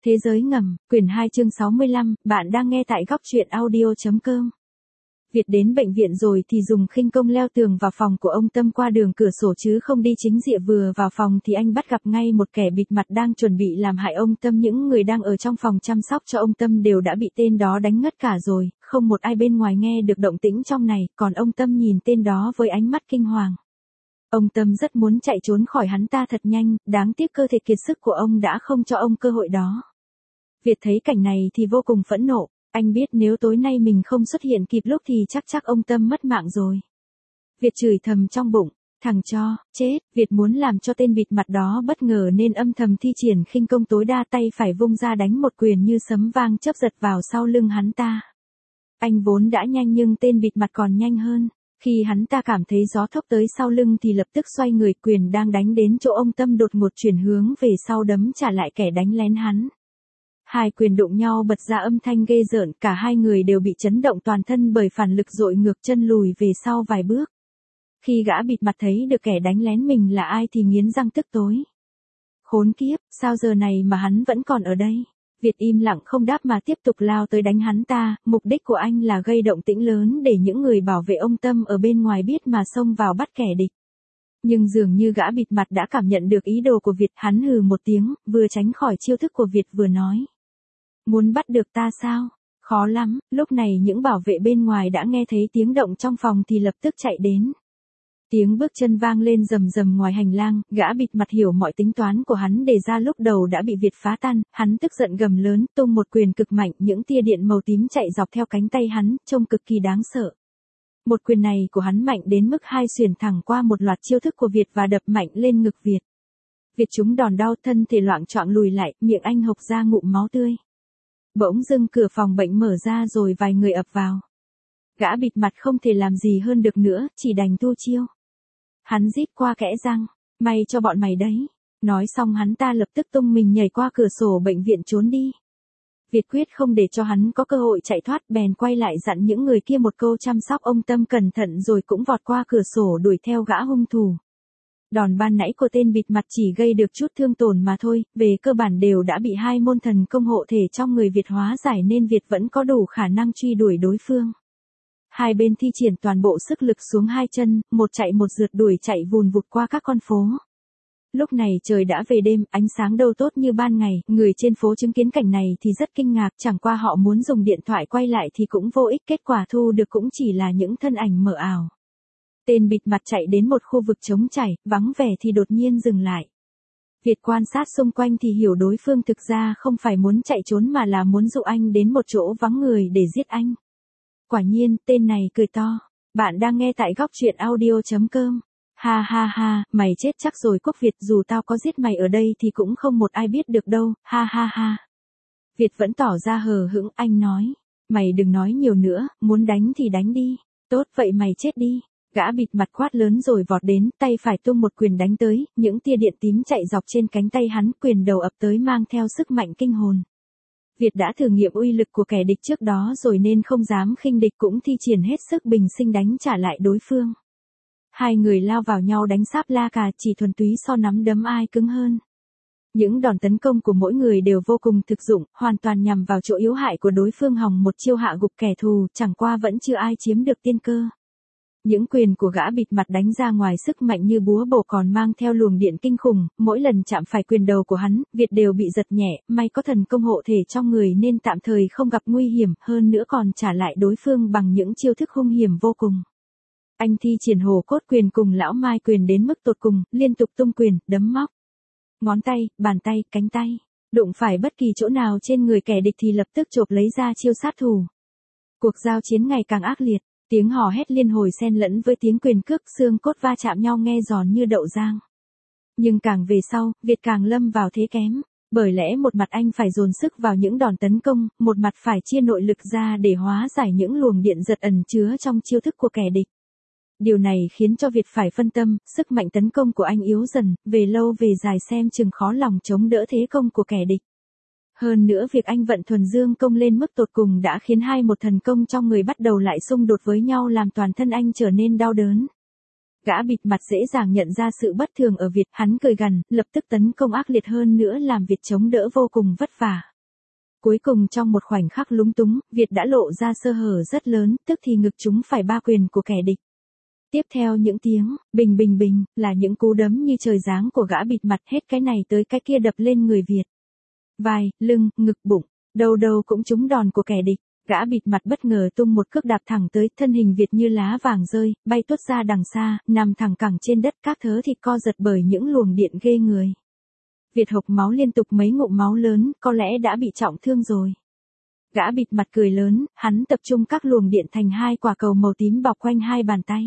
Thế giới ngầm, quyển 2 chương 65, bạn đang nghe tại góc truyện audio.com. Việt đến bệnh viện rồi thì dùng khinh công leo tường vào phòng của ông Tâm qua đường cửa sổ chứ không đi chính diện. Vừa vào phòng thì anh bắt gặp ngay một kẻ bịt mặt đang chuẩn bị làm hại ông Tâm. Những người đang ở trong phòng chăm sóc cho ông Tâm đều đã bị tên đó đánh ngất cả rồi, không một ai bên ngoài nghe được động tĩnh trong này, còn ông Tâm nhìn tên đó với ánh mắt kinh hoàng. Ông Tâm rất muốn chạy trốn khỏi hắn ta thật nhanh, đáng tiếc cơ thể kiệt sức của ông đã không cho ông cơ hội đó. Việt thấy cảnh này thì vô cùng phẫn nộ, anh biết nếu tối nay mình không xuất hiện kịp lúc thì chắc ông Tâm mất mạng rồi. Việt chửi thầm trong bụng, thằng cho, chết, Việt muốn làm cho tên bịt mặt đó bất ngờ nên âm thầm thi triển khinh công tối đa, tay phải vung ra đánh một quyền như sấm vang chớp giật vào sau lưng hắn ta. Anh vốn đã nhanh nhưng tên bịt mặt còn nhanh hơn. Khi hắn ta cảm thấy gió thốc tới sau lưng thì lập tức xoay người, quyền đang đánh đến chỗ ông Tâm đột ngột chuyển hướng về sau đấm trả lại kẻ đánh lén hắn. Hai quyền đụng nhau bật ra âm thanh ghê rợn, cả hai người đều bị chấn động toàn thân bởi phản lực dội ngược chân lùi về sau vài bước. Khi gã bịt mặt thấy được kẻ đánh lén mình là ai thì nghiến răng tức tối. Khốn kiếp, sao giờ này mà hắn vẫn còn ở đây? Việt im lặng không đáp mà tiếp tục lao tới đánh hắn ta, mục đích của anh là gây động tĩnh lớn để những người bảo vệ ông Tâm ở bên ngoài biết mà xông vào bắt kẻ địch. Nhưng dường như gã bịt mặt đã cảm nhận được ý đồ của Việt, hắn hừ một tiếng, vừa tránh khỏi chiêu thức của Việt vừa nói. Muốn bắt được ta sao? Khó lắm. Lúc này những bảo vệ bên ngoài đã nghe thấy tiếng động trong phòng thì lập tức chạy đến. Tiếng bước chân vang lên rầm rầm ngoài hành lang, gã bịt mặt hiểu mọi tính toán của hắn đề ra lúc đầu đã bị Việt phá tan, hắn tức giận gầm lớn, tung một quyền cực mạnh, những tia điện màu tím chạy dọc theo cánh tay hắn, trông cực kỳ đáng sợ. Một quyền này của hắn mạnh đến mức hai xuyển thẳng qua một loạt chiêu thức của Việt và đập mạnh lên ngực Việt. Việt trúng đòn đau, thân thể loạng choạng lùi lại, miệng anh hộc ra ngụm máu tươi. Bỗng dưng cửa phòng bệnh mở ra rồi vài người ập vào. Gã bịt mặt không thể làm gì hơn được nữa, chỉ đành thu chiêu. Hắn rít qua kẽ răng, may cho bọn mày đấy. Nói xong hắn ta lập tức tung mình nhảy qua cửa sổ bệnh viện trốn đi. Việt quyết không để cho hắn có cơ hội chạy thoát, bèn quay lại dặn những người kia một câu chăm sóc ông Tâm cẩn thận rồi cũng vọt qua cửa sổ đuổi theo gã hung thủ. Đòn ban nãy của tên bịt mặt chỉ gây được chút thương tổn mà thôi, về cơ bản đều đã bị hai môn thần công hộ thể trong người Việt hóa giải nên Việt vẫn có đủ khả năng truy đuổi đối phương. Hai bên thi triển toàn bộ sức lực xuống hai chân, một chạy một rượt đuổi chạy vùn vụt qua các con phố. Lúc này trời đã về đêm, ánh sáng đâu tốt như ban ngày, người trên phố chứng kiến cảnh này thì rất kinh ngạc, chẳng qua họ muốn dùng điện thoại quay lại thì cũng vô ích, kết quả thu được cũng chỉ là những thân ảnh mờ ảo. Tên bịt mặt chạy đến một khu vực trống trải, vắng vẻ thì đột nhiên dừng lại. Việt quan sát xung quanh thì hiểu đối phương thực ra không phải muốn chạy trốn mà là muốn dụ anh đến một chỗ vắng người để giết anh. Quả nhiên, tên này cười to. Bạn đang nghe tại góc truyện audio.com. Ha ha ha, mày chết chắc rồi Quốc Việt, dù tao có giết mày ở đây thì cũng không một ai biết được đâu, ha ha ha. Việt vẫn tỏ ra hờ hững, anh nói. Mày đừng nói nhiều nữa, muốn đánh thì đánh đi. Tốt vậy mày chết đi. Gã bịt mặt quát lớn rồi vọt đến, tay phải tung một quyền đánh tới, những tia điện tím chạy dọc trên cánh tay hắn, quyền đầu ập tới mang theo sức mạnh kinh hồn. Việt đã thử nghiệm uy lực của kẻ địch trước đó rồi nên không dám khinh địch, cũng thi triển hết sức bình sinh đánh trả lại đối phương. Hai người lao vào nhau đánh sáp la cà, chỉ thuần túy so nắm đấm ai cứng hơn. Những đòn tấn công của mỗi người đều vô cùng thực dụng, hoàn toàn nhằm vào chỗ yếu hại của đối phương, hòng một chiêu hạ gục kẻ thù, chẳng qua vẫn chưa ai chiếm được tiên cơ. Những quyền của gã bịt mặt đánh ra ngoài sức mạnh như búa bổ còn mang theo luồng điện kinh khủng, mỗi lần chạm phải quyền đầu của hắn, Việt đều bị giật nhẹ, may có thần công hộ thể trong người nên tạm thời không gặp nguy hiểm, hơn nữa còn trả lại đối phương bằng những chiêu thức hung hiểm vô cùng. Anh thi triển hổ cốt quyền cùng lão mai quyền đến mức tột cùng, liên tục tung quyền, đấm móc. Ngón tay, bàn tay, cánh tay, đụng phải bất kỳ chỗ nào trên người kẻ địch thì lập tức chộp lấy ra chiêu sát thủ. Cuộc giao chiến ngày càng ác liệt. Tiếng hò hét liên hồi xen lẫn với tiếng quyền cước, xương cốt va chạm nhau nghe giòn như đậu rang. Nhưng càng về sau, Việt càng lâm vào thế kém, bởi lẽ một mặt anh phải dồn sức vào những đòn tấn công, một mặt phải chia nội lực ra để hóa giải những luồng điện giật ẩn chứa trong chiêu thức của kẻ địch. Điều này khiến cho Việt phải phân tâm, sức mạnh tấn công của anh yếu dần, về lâu về dài xem chừng khó lòng chống đỡ thế công của kẻ địch. Hơn nữa việc anh vận thuần dương công lên mức tột cùng đã khiến hai một thần công trong người bắt đầu lại xung đột với nhau, làm toàn thân anh trở nên đau đớn. Gã bịt mặt dễ dàng nhận ra sự bất thường ở Việt, hắn cười gằn, lập tức tấn công ác liệt hơn nữa làm Việt chống đỡ vô cùng vất vả. Cuối cùng trong một khoảnh khắc lúng túng, Việt đã lộ ra sơ hở rất lớn, tức thì ngực chúng phải ba quyền của kẻ địch. Tiếp theo những tiếng, bình bình bình, là những cú đấm như trời giáng của gã bịt mặt, hết cái này tới cái kia đập lên người Việt. Vai, lưng, ngực, bụng, đâu đâu cũng trúng đòn của kẻ địch. Gã bịt mặt bất ngờ tung một cước đạp thẳng tới, thân hình Việt như lá vàng rơi, bay tuốt ra đằng xa, nằm thẳng cẳng trên đất, các thớ thịt co giật bởi những luồng điện ghê người. Việt hộc máu liên tục mấy ngụm máu lớn, có lẽ đã bị trọng thương rồi. Gã bịt mặt cười lớn, hắn tập trung các luồng điện thành hai quả cầu màu tím bọc quanh hai bàn tay.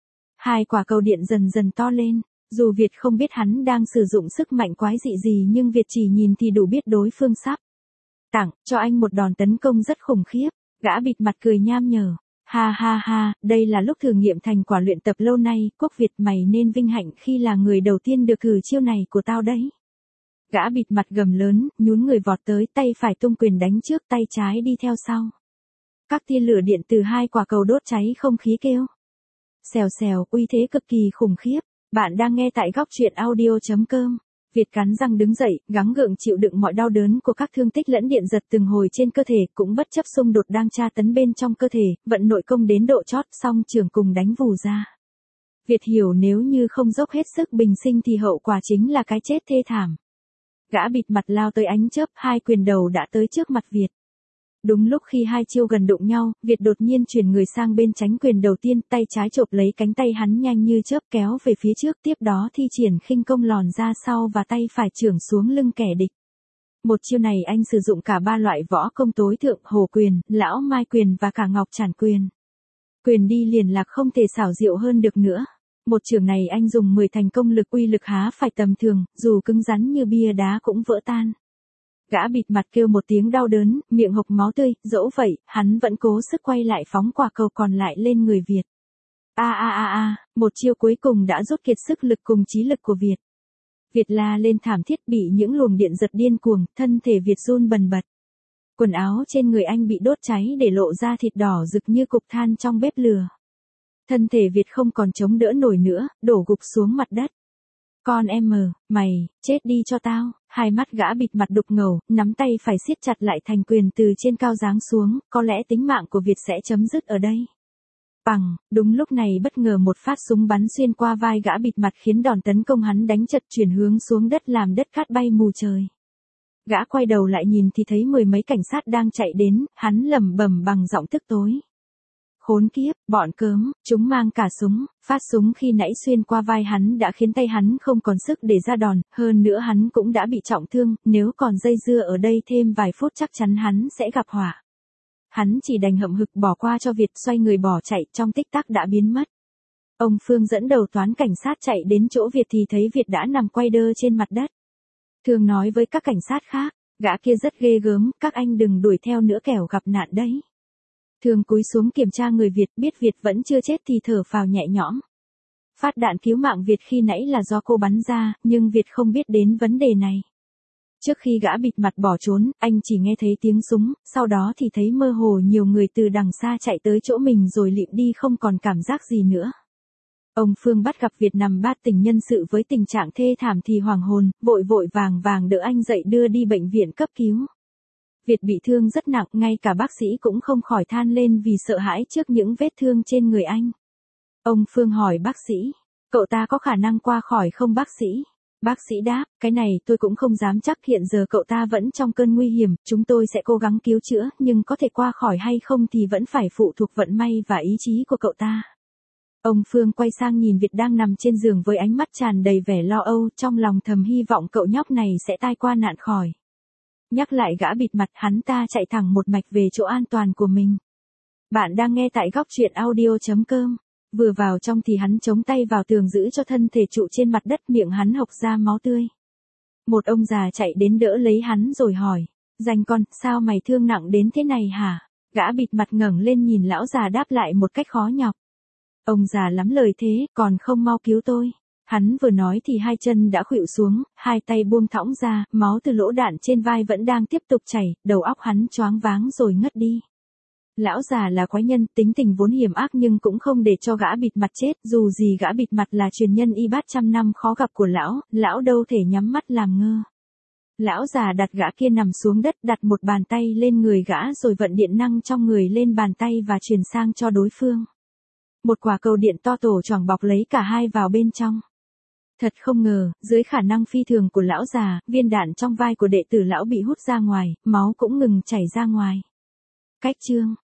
Hai quả cầu điện dần dần to lên, dù Việt không biết hắn đang sử dụng sức mạnh quái dị gì nhưng Việt chỉ nhìn thì đủ biết đối phương sắp tặng cho anh một đòn tấn công rất khủng khiếp. Gã bịt mặt cười nham nhở. Ha ha ha, đây là lúc thử nghiệm thành quả luyện tập lâu nay, Quốc Việt mày nên vinh hạnh khi là người đầu tiên được thử chiêu này của tao đấy. Gã bịt mặt gầm lớn, nhún người vọt tới, tay phải tung quyền đánh trước, tay trái đi theo sau. Các tia lửa điện từ hai quả cầu đốt cháy không khí kêu. Xèo xèo, uy thế cực kỳ khủng khiếp. Bạn đang nghe tại góc truyện audio.com. Việt cắn răng đứng dậy, gắng gượng chịu đựng mọi đau đớn của các thương tích lẫn điện giật từng hồi trên cơ thể, cũng bất chấp xung đột đang tra tấn bên trong cơ thể, vận nội công đến độ chót, song trường cùng đánh vù ra. Việt hiểu nếu như không dốc hết sức bình sinh thì hậu quả chính là cái chết thê thảm. Gã bịt mặt lao tới ánh chớp, hai quyền đầu đã tới trước mặt Việt. Đúng lúc khi hai chiêu gần đụng nhau, Việt đột nhiên chuyển người sang bên tránh quyền đầu tiên, tay trái chộp lấy cánh tay hắn nhanh như chớp kéo về phía trước, tiếp đó thi triển khinh công lòn ra sau và tay phải chưởng xuống lưng kẻ địch. Một chiêu này anh sử dụng cả ba loại võ công tối thượng, Hổ quyền, Lão Mai quyền và cả Ngọc Trản quyền. Quyền đi liền lạc không thể xảo diệu hơn được nữa. Một chưởng này anh dùng 10 thành công lực, uy lực há phải tầm thường, dù cứng rắn như bia đá cũng vỡ tan. Gã bịt mặt kêu một tiếng đau đớn, miệng hộc máu tươi, dẫu vậy, hắn vẫn cố sức quay lại phóng quả cầu còn lại lên người Việt. Một chiêu cuối cùng đã rút kiệt sức lực cùng trí lực của Việt. Việt la lên thảm thiết, bị những luồng điện giật điên cuồng, thân thể Việt run bần bật. Quần áo trên người anh bị đốt cháy để lộ ra thịt đỏ rực như cục than trong bếp lửa. Thân thể Việt không còn chống đỡ nổi nữa, đổ gục xuống mặt đất. Con em mày, chết đi cho tao. Hai mắt gã bịt mặt đục ngầu, nắm tay phải siết chặt lại thành quyền từ trên cao giáng xuống, có lẽ tính mạng của Việt sẽ chấm dứt ở đây. Bằng, đúng lúc này bất ngờ một phát súng bắn xuyên qua vai gã bịt mặt khiến đòn tấn công hắn đánh chật chuyển hướng xuống đất làm đất cát bay mù trời. Gã quay đầu lại nhìn thì thấy 10 mấy cảnh sát đang chạy đến, hắn lẩm bẩm bằng giọng tức tối. Khốn kiếp, bọn cớm, chúng mang cả súng, phát súng khi nãy xuyên qua vai hắn đã khiến tay hắn không còn sức để ra đòn, hơn nữa hắn cũng đã bị trọng thương, nếu còn dây dưa ở đây thêm vài phút chắc chắn hắn sẽ gặp họa. Hắn chỉ đành hậm hực bỏ qua cho Việt, xoay người bỏ chạy, trong tích tắc đã biến mất. Ông Phương dẫn đầu toán cảnh sát chạy đến chỗ Việt thì thấy Việt đã nằm quay đơ trên mặt đất. Thường nói với các cảnh sát khác, gã kia rất ghê gớm, các anh đừng đuổi theo nữa kẻo gặp nạn đấy. Thường cúi xuống kiểm tra người Việt, biết Việt vẫn chưa chết thì thở phào nhẹ nhõm. Phát đạn cứu mạng Việt khi nãy là do cô bắn ra, nhưng Việt không biết đến vấn đề này. Trước khi gã bịt mặt bỏ trốn, anh chỉ nghe thấy tiếng súng, sau đó thì thấy mơ hồ nhiều người từ đằng xa chạy tới chỗ mình rồi lịm đi không còn cảm giác gì nữa. Ông Phương bắt gặp Việt nằm bát tỉnh nhân sự với tình trạng thê thảm thì hoàng hồn, vội vội vàng vàng đỡ anh dậy đưa đi bệnh viện cấp cứu. Việt bị thương rất nặng, ngay cả bác sĩ cũng không khỏi than lên vì sợ hãi trước những vết thương trên người anh. Ông Phương hỏi bác sĩ, cậu ta có khả năng qua khỏi không bác sĩ? Bác sĩ đáp, cái này tôi cũng không dám chắc, hiện giờ cậu ta vẫn trong cơn nguy hiểm, chúng tôi sẽ cố gắng cứu chữa, nhưng có thể qua khỏi hay không thì vẫn phải phụ thuộc vận may và ý chí của cậu ta. Ông Phương quay sang nhìn Việt đang nằm trên giường với ánh mắt tràn đầy vẻ lo âu, trong lòng thầm hy vọng cậu nhóc này sẽ tai qua nạn khỏi. Nhắc lại gã bịt mặt, hắn ta chạy thẳng một mạch về chỗ an toàn của mình. Bạn đang nghe tại góc truyện audio.com. Vừa vào trong thì hắn chống tay vào tường giữ cho thân thể trụ trên mặt đất, miệng hắn hộc ra máu tươi. Một ông già chạy đến đỡ lấy hắn rồi hỏi, danh con, sao mày thương nặng đến thế này hả? Gã bịt mặt ngẩng lên nhìn lão già đáp lại một cách khó nhọc. Ông già lắm lời thế, còn không mau cứu tôi. Hắn vừa nói thì hai chân đã khuỵu xuống, hai tay buông thõng ra, máu từ lỗ đạn trên vai vẫn đang tiếp tục chảy, đầu óc hắn choáng váng rồi ngất đi. Lão già là quái nhân, tính tình vốn hiểm ác nhưng cũng không để cho gã bịt mặt chết, dù gì gã bịt mặt là truyền nhân y bát trăm năm khó gặp của lão đâu thể nhắm mắt làm ngơ. Lão già đặt gã kia nằm xuống đất, đặt một bàn tay lên người gã rồi vận điện năng trong người lên bàn tay và truyền sang cho đối phương. Một quả cầu điện to tổ choàng bọc lấy cả hai vào bên trong. Thật không ngờ, dưới khả năng phi thường của lão già, viên đạn trong vai của đệ tử lão bị hút ra ngoài, máu cũng ngừng chảy ra ngoài. Cách chương